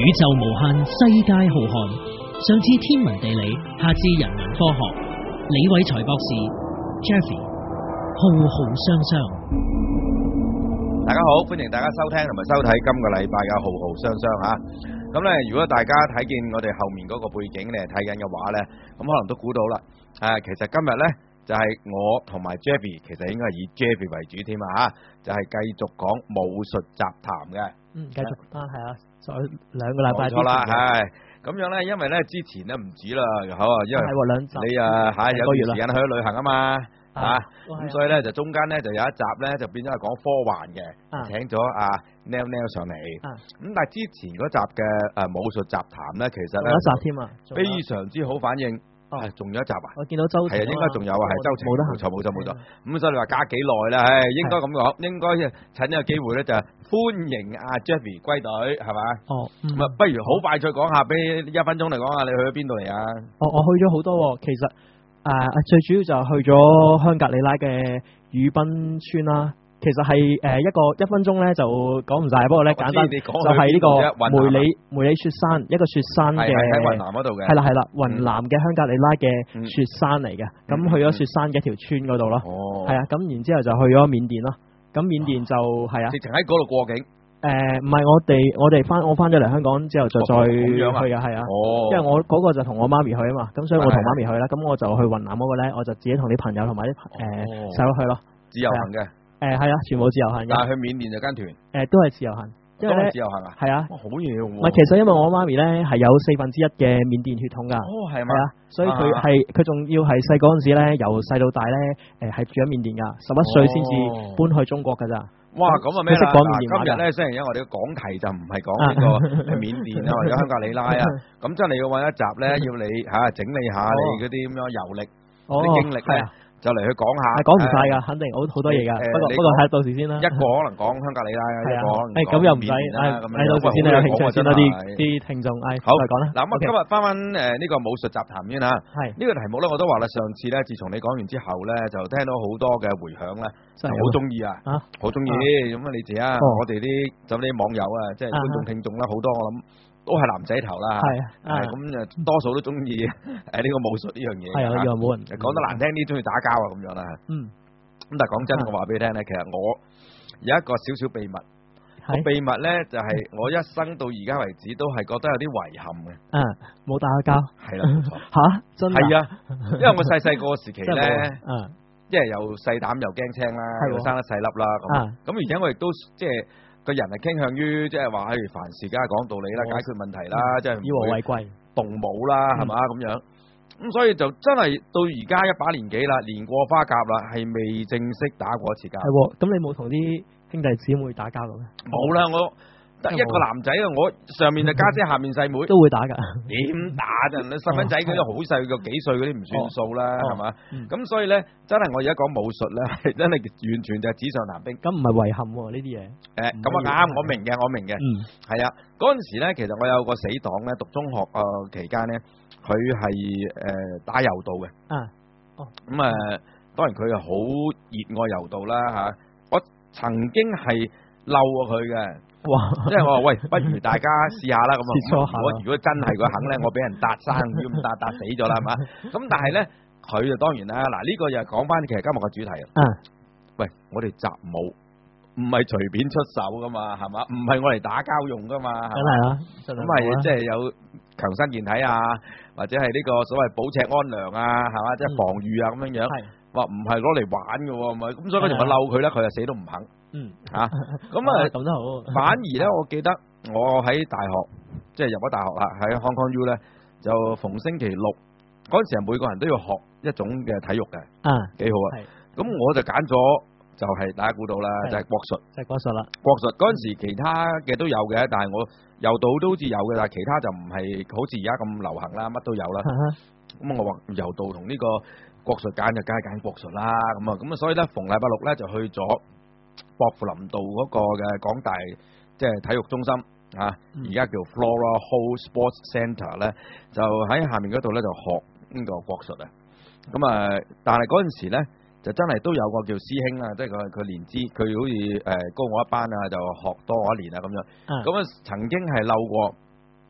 宇宙無限，世界浩瀚，上至天文地理，下至人文科學。李偉才博士 Jeffrey 浩浩湯湯。 大家好，歡迎大家收聽同埋收睇今個禮拜嘅浩浩湯湯吓。咁咧，如果大家睇見我哋後面嗰個背景你係睇緊嘅話咧，咁可能都估到啦。其實今日咧就係我同埋 Jeffrey，其實應該係以 Jeffrey 為主添啊，就係繼續講武術雜談嘅。 繼續係啊，再兩個禮拜之前。冇錯啦， 係咁樣咧，因為咧之前咧唔止啦，好啊，因為兩集你有段時間去咗旅行啊嘛，咁所以咧就中間咧就有一集咧就變咗係講科幻嘅，請咗阿 Neil 上嚟。咁但係之前嗰集嘅武術雜談咧，其實咧有一集添啊， 非常之好反應。仲有一集啊！ 我見到周係啊，應該仲有啊，係周程冇得行， 冇錯。咁所以你話加幾耐啦？應該咁講，應該趁呢個機會咧，就歡迎阿 Jeffrey 歸隊，係咪？咁不如好快脆講下，俾1分鐘嚟講下，你去咗邊度嚟啊？ 我去咗好多，其實最主要就係去咗香格里拉嘅宇濱村啦。其實係1分鐘咧就講唔晒，不過咧簡單就係呢個梅里雪山，一個雪山嘅喺雲南嗰度嘅， 係啦，雲南嘅香格里拉嘅雪山嚟嘅，咁去咗雪山嘅一條村嗰度咯，係啊，咁然之後就去咗緬甸咯，咁緬甸就係啊， 直情喺嗰度過境。 唔係我翻咗嚟香港之後就再去嘅，係啊，因為我嗰個就同我媽咪去啊嘛，咁所以我同媽咪去啦，咁我就去雲南嗰個咧，我就自己同啲朋友同埋啲細佬去咯， 自由行嘅。 係啊，全部自由行嘅。 但係去緬甸就跟團。 都係自由行，因為咧自由行啊。係啊。好嘢喎。 唔係，其實因為我媽咪咧係有1/4嘅緬甸血統㗎。 係嘛？ 係啊，所以佢仲要係細嗰陣時咧，由細到大咧，係住喺緬甸㗎，11歲先至搬去中國㗎咋。 哇，咁啊咩啦？今日咧，雖然因為我哋嘅講題就唔係講呢個緬甸啊，或者香格里拉啊，咁真係要揾一集咧，要你整理下你嗰啲咁樣遊歷啲經歷咧。就嚟去講下， 講唔晒㗎，肯定好多嘢㗎。不過睇到時先啦。 一個可能講香格里拉，一個可能咁又唔使，睇到時先有興趣先啦。啲聽眾，好再講啦。 嗱，咁今日翻呢個武術雜談先嚇。係呢個題目咧，我都話啦，上次咧，自從你講完之後咧，就聽到好多嘅迴響咧，就好中意啊，好中意。咁啊，你知啊，我哋啲網友啊，即係觀眾聽眾啦，好多我諗。都係男仔頭啦，咁就多數都中意呢個武術呢樣嘢。係啊，又冇人講得難聽啲，中意打交啊咁樣啦。咁但係講真，我話俾你聽咧，其實我有一個少少秘密。個秘密咧就係我一生到而家為止都係覺得有啲遺憾嘅。 冇打過交。係啦，冇錯。嚇，真係。係啊， 因為我細個時期咧，即係又細膽又驚青啦，又生得細粒啦，咁而且我亦都即係。個人係傾向於即係話，凡事梗係講道理啦，解決問題啦，即係以和為貴，動武啦，係嘛咁樣。咁所以就真係到而家一把年紀啦，年過花甲啦，係未正式打過一次交。係喎， 咁你冇同啲兄弟姊妹打交嘅咩？ 冇啦，我得一個男仔啊，我上面就家姐，下面細妹都會打㗎。點打啫？你細蚊仔嗰啲好細個幾歲嗰啲唔算數啦，係嘛？咁所以咧，真係我而家講武術咧，係真係完全就係紙上談兵。 咁唔係遺憾喎呢啲嘢。 咁啊啱，我明嘅。係啊，嗰陣時咧，其實我有個死黨咧，讀中學期間咧，佢係打柔道嘅。咁當然佢係好熱愛柔道啦嚇。我曾經係嬲過佢嘅。哇！即係我話喂，不如大家試下啦咁啊！如果真係佢肯咧，我俾人搭生，如果唔搭死咗啦，係嘛？咁但係咧，佢就當然啦。嗱，呢個又講翻其實今日嘅主題啊。喂，我哋習武唔係隨便出手噶嘛，係嘛？唔係我嚟打交用噶嘛。 真係啊！ 咁係即係有強身健體啊，或者係呢個所謂保尺安良啊，係嘛？即係防禦啊咁樣樣。話唔係攞嚟玩嘅喎，咪咁所以嗰時咪嬲佢咧，佢就死都唔肯。咁咁都好。 反而咧，我記得我喺大學，即係入咗大學啦，喺 Hong Kong U 咧，就逢星期六嗰陣時，每個人都要學一種嘅體育嘅，幾好啊。咁我就揀咗，就係大家估到啦，就係國術。 就係國術啦。國術嗰陣時，其他嘅都有嘅，但係我柔道都好似有嘅，但係其他就唔係好似而家咁流行啦，乜都有啦。咁我話柔道同呢個國術揀就梗係揀國術啦。咁啊，所以咧逢禮拜六咧就去咗薄扶林道嗰個嘅港大即係體育中心而家叫 Flora Hall Sports Centre 咧，就喺下面嗰度咧就學呢個國術啊。咁但係嗰陣時咧就真係都有個叫師兄啦，即係佢年資，佢好似高我一班啊，就學多我一年啊咁樣。咁曾經係漏過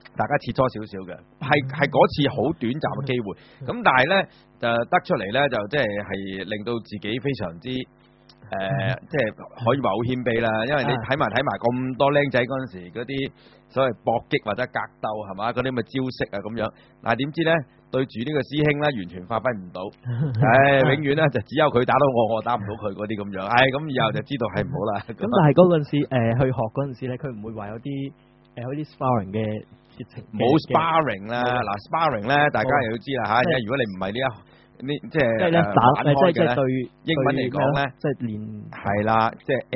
大家切磋少少嘅，係嗰次好短暫嘅機會，咁但係咧就得出嚟咧就即係令到自己非常之即係可以話好謙卑啦，因為你睇埋咁多僆仔嗰陣時嗰啲所謂搏擊或者格鬥係嘛，嗰啲咁嘅招式啊咁樣，但係點知咧對住呢個師兄咧完全發揮唔到，永遠咧就只有佢打到我打唔到佢嗰啲咁樣，咁以後就知道係唔好啦。 咁但係嗰陣時去學嗰陣時咧，佢唔會話有啲好似 sparring 嘅節情， 冇 sparring 啦，嗱 sparring 咧大家又要知啦嚇，因為如果你唔係呢即係玩開嘅咧，英文嚟講咧， 即係練係啦，即係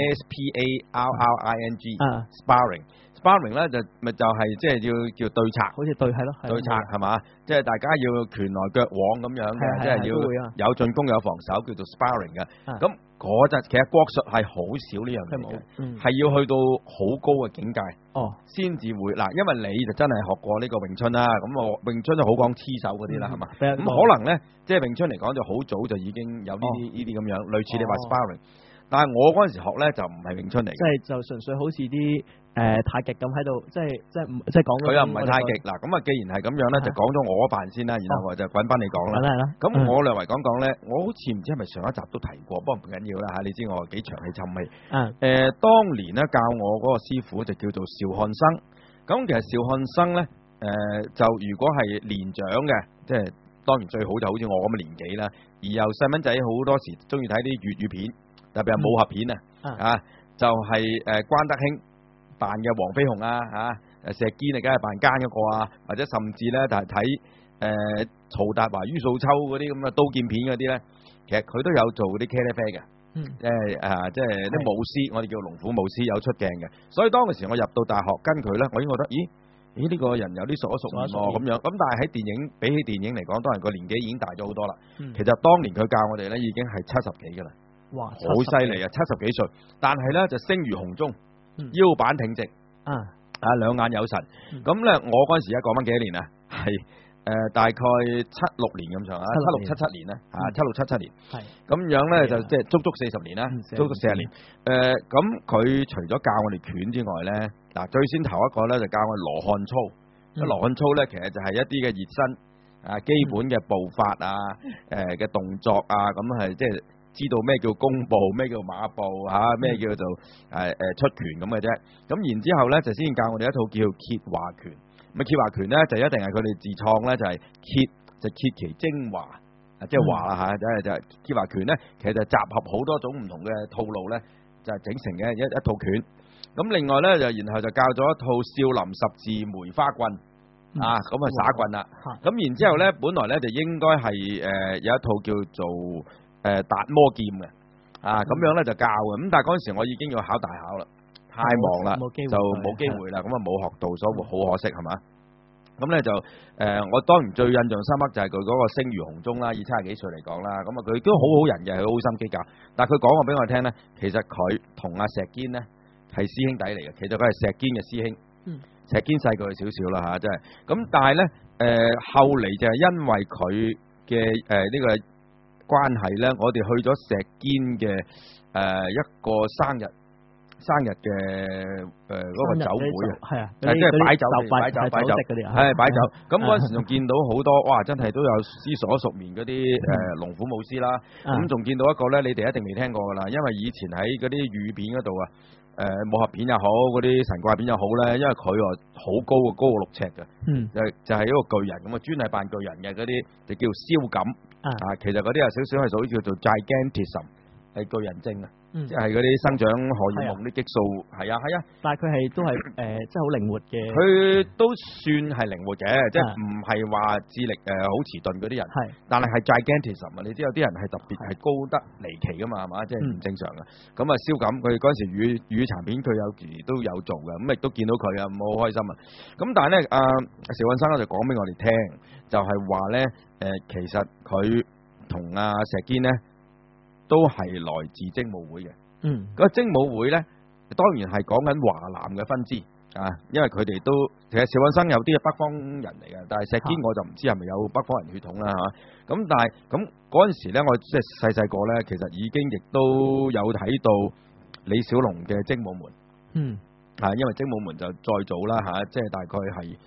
sparring sparring 咧就係即係要叫對策， 好似對係咯， 對策係嘛，即係大家要拳來腳往咁樣嘅，即係要有進攻有防守，叫做 sparring 嘅。咁嗰陣其實國術係好少呢樣嘢嘅，係要去到好高嘅境界，先至會嗱，因為你就真係學過呢個詠春啦，咁我詠春就好講黐手嗰啲啦，係嘛，咁可能咧即係詠春嚟講就好早就已經有呢啲咁樣，類似你話 sparring，但係我嗰陣時學咧就唔係詠春嚟嘅， 即係就純粹好似啲太極咁喺度，即係講佢又唔係太極嗱，咁啊既然係咁樣咧，就講咗我嗰瓣先啦，然後我就滾翻你講啦。咁我略為講咧，我好似唔知係咪上一集都提過，不過唔緊要啦嚇，你知我幾長氣沉味。當年咧教我嗰個師傅就叫做邵漢生，咁其實邵漢生咧就如果係年長嘅，即係當然最好就好似我咁嘅年紀啦，而又細蚊仔好多時中意睇啲粵語片，特別係武俠片就係關德興扮嘅黃飛鴻石堅你梗係扮奸嗰個或者甚至咧就係睇曹達華于素秋嗰啲咁嘅刀劍片嗰啲咧，其實佢都有做啲茄喱啡嘅，即係啲武師，我哋叫龍虎武師有出鏡嘅，所以當時我入到大學跟佢咧，我已經覺得咦呢個人有啲熟一熟面咁樣，咁但係喺比起電影嚟講，當然個年紀已經大咗好多啦。其實當年佢教我哋咧已經係70幾噶啦，哇，好犀利啊，70幾歲，但係咧就聲如洪鐘。腰板挺直，兩眼有神。咁咧，我嗰陣時講翻幾多年啊？係大概76年咁上下，76、77年啦，76、77年。係咁樣咧，就即係足足40年啦，足足40年。咁佢除咗教我哋拳之外咧，嗱最先頭一個咧就教我哋羅漢操。羅漢操咧，其實就係一啲嘅熱身基本嘅步法嘅動作咁係即係。知道咩叫弓步，咩叫馬步咩叫做出拳咁嘅啫。咁然之後咧，就先教我哋一套叫歇華拳。咁歇華拳咧就一定係佢哋自創咧，就係歇其精華，即係華啦就係歇華拳咧，其實就集合好多種唔同嘅套路咧，就係整成嘅一套拳。咁另外咧就然後就教咗一套少林十字梅花棍咁啊耍棍啦。咁然之後咧，本來咧就應該係有一套叫做達摩劍嘅咁樣咧就教嘅，咁但係嗰陣時我已經要考大考啦，太忙啦，就冇機會啦，咁啊冇學到，所以好可惜係嘛。咁咧就我當然最印象深刻就係佢嗰個聲如洪鐘啦，以70幾歲嚟講啦，咁啊佢都好好人嘅，佢好心機教，但係佢講過俾我聽咧，其實佢同阿石堅咧係師兄弟嚟嘅，其實佢係石堅嘅師兄，石堅細過佢少少啦真係。咁但係咧後嚟就係因為佢嘅呢個關係咧，我哋去咗石堅嘅一個生日嘅嗰個酒會即係擺酒嗰啲擺酒。咁嗰陣時仲見到好多哇，真係都有師所熟面嗰啲龍虎武師啦。咁仲見到一個咧，你哋一定未聽過噶啦，因為以前喺嗰啲粵語片嗰度武俠片又好，嗰啲神怪片又好咧，因為佢好高過6尺嘅，就係一個巨人咁啊，專係扮巨人嘅嗰啲就叫蕭錦。其實嗰啲有少少係屬於叫做 gigantism， 係巨人症即係嗰啲生長荷爾蒙啲激素係啊， 但係佢係都係即係好靈活嘅， 佢都算係靈活嘅，即係唔係話智力好遲鈍嗰啲人，但係 gigantism 你知有啲人係特別係高得離奇噶嘛，係嘛，即係唔正常嘅。咁啊蕭錦佢嗰陣時粵語殘片佢有時都有做嘅，咁亦都見到佢好開心啊。咁但係咧邵漢生就講俾我哋聽，就係話咧其實佢同阿石堅咧都係來自精武會嘅。個精武會咧當然係講緊華南嘅分支因為佢哋都其實邵漢生有啲係北方人嚟嘅，但係石堅我就唔知係咪有北方人血統啦咁但係咁嗰陣時咧，我即係細個咧，其實已經亦都有睇到李小龍嘅精武門因為精武門就再早啦即係大概係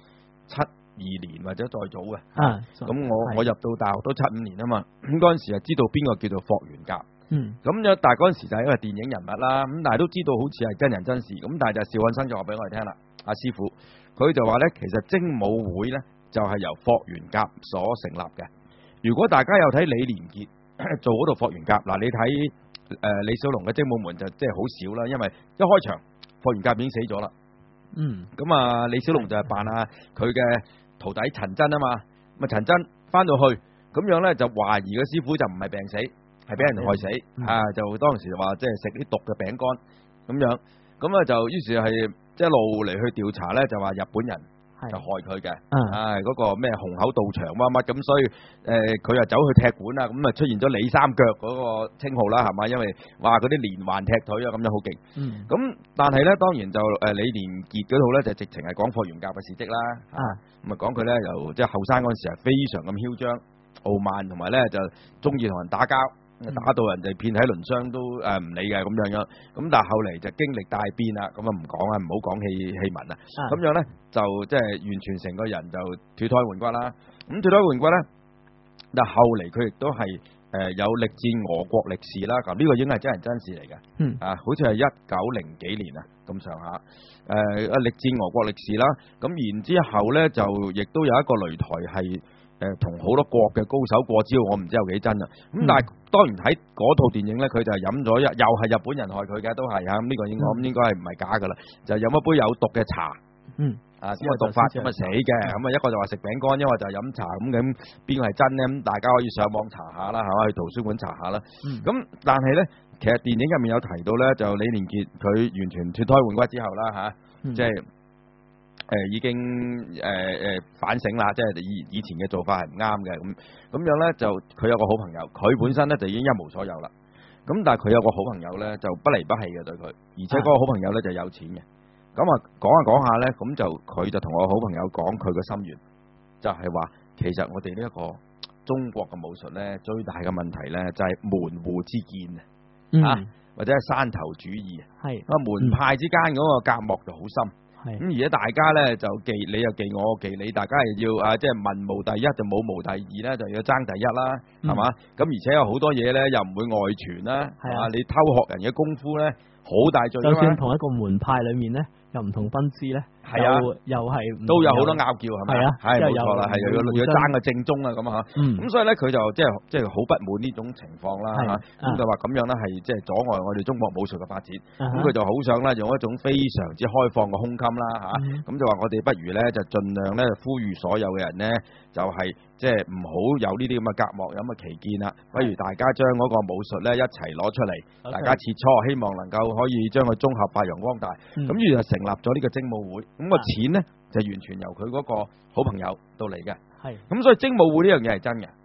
72年或者再早嘅。咁我入到大學都75年啊嘛，咁嗰陣時就知道邊個叫做霍元甲。咁但係嗰陣時就係一個電影人物啦，咁但係都知道好似係真人真事，咁但係就邵漢生就話俾我哋聽啦，阿師傅佢就話咧，其實精武會咧就係由霍元甲所成立嘅。如果大家有睇李連杰做嗰度霍元甲，嗱你睇李小龍嘅精武門就即係好少啦，因為一開場霍元甲已經死咗啦。咁啊李小龍就係扮啊佢嘅徒弟陳真啊嘛，咁啊陳真翻到去咁樣咧就懷疑個師傅就唔係病死，係俾人害死就當時就話即係食啲毒嘅餅乾咁樣，咁啊就於是係一路嚟去調查咧，就話日本人就害佢嘅，嗰個咩虹口道場乜乜咁，所以佢又走去踢館啦，咁啊出現咗李三腳嗰個稱號啦，係嘛？因為話嗰啲連環踢腿啊，咁樣好勁。咁但係咧，當然就李連杰嗰套咧就直情係講霍元甲嘅事蹟啦。咁啊講佢咧由即係後生嗰陣時係非常咁囂張傲慢，同埋咧就中意同人打交。打到人哋遍體鱗傷都唔理嘅咁樣，咁但係後嚟就經歷大變啦，咁啊唔講啦，唔好講戲文啦，咁樣咧就即係完全成個人就脫胎換骨啦。咁脫胎換骨咧，但係後嚟佢亦都係有力戰俄國歷史啦。咁呢個已經係真人真事嚟嘅，好似係1900幾年啊咁上下，力戰俄國歷史啦。咁然之後咧就亦都有一個擂台係。同好多國嘅高手過招，我唔知有幾真啊！咁但係當然喺嗰套電影咧，佢就係飲咗又係日本人害佢嘅，都係咁呢個應該係唔係假噶啦，就係飲一杯有毒嘅茶，因為毒發咁啊死嘅，咁啊一個就話食餅乾，一個就係飲茶，咁邊個係真咧？咁大家可以上網查下啦，係嘛？去圖書館查下啦。咁但係咧，其實電影入面有提到咧，就李連杰佢完全脫胎換骨之後啦，即係。已經反省啦，即係以前嘅做法係唔啱嘅，咁樣咧就佢有個好朋友，佢本身咧就已經一無所有啦。咁但係佢有個好朋友咧就不離不棄嘅對佢，而且嗰個好朋友咧就有錢嘅。咁啊講下咧，咁就佢就同我好朋友講佢個心願，就係話其實我哋呢一個中國嘅武術咧最大嘅問題咧就係門戶之見或者係山頭主義，門派之間嗰個隔膜就好深。咁而家大家咧就忌你又忌我忌你，大家係要即係文無第一就武無第二咧，就要爭第一啦，係嘛？咁而且有好多嘢咧又唔會外傳啦，你偷學人嘅功夫咧好大罪。就算同一個門派裏面咧，又唔同分支咧，又係都有好多拗撬，係咪？係冇錯啦，係要爭個正宗啊咁嚇。咁所以咧佢就即係好不滿呢種情況啦，咁就話咁樣咧係即係阻礙我哋中國武術嘅發展。咁佢就好想咧用一種非常之開放嘅胸襟啦嚇，咁就話我哋不如咧就盡量咧呼籲所有嘅人咧就係即係唔好有呢啲咁嘅隔膜，有咁嘅歧見啦。不如大家將嗰個武術咧一齊攞出嚟，大家切磋，希望能夠可以將佢綜合發揚光大。咁於是就成立咗呢個精武會，咁個錢咧就完全由佢嗰個好朋友到嚟嘅。咁所以精武會呢樣嘢係真嘅。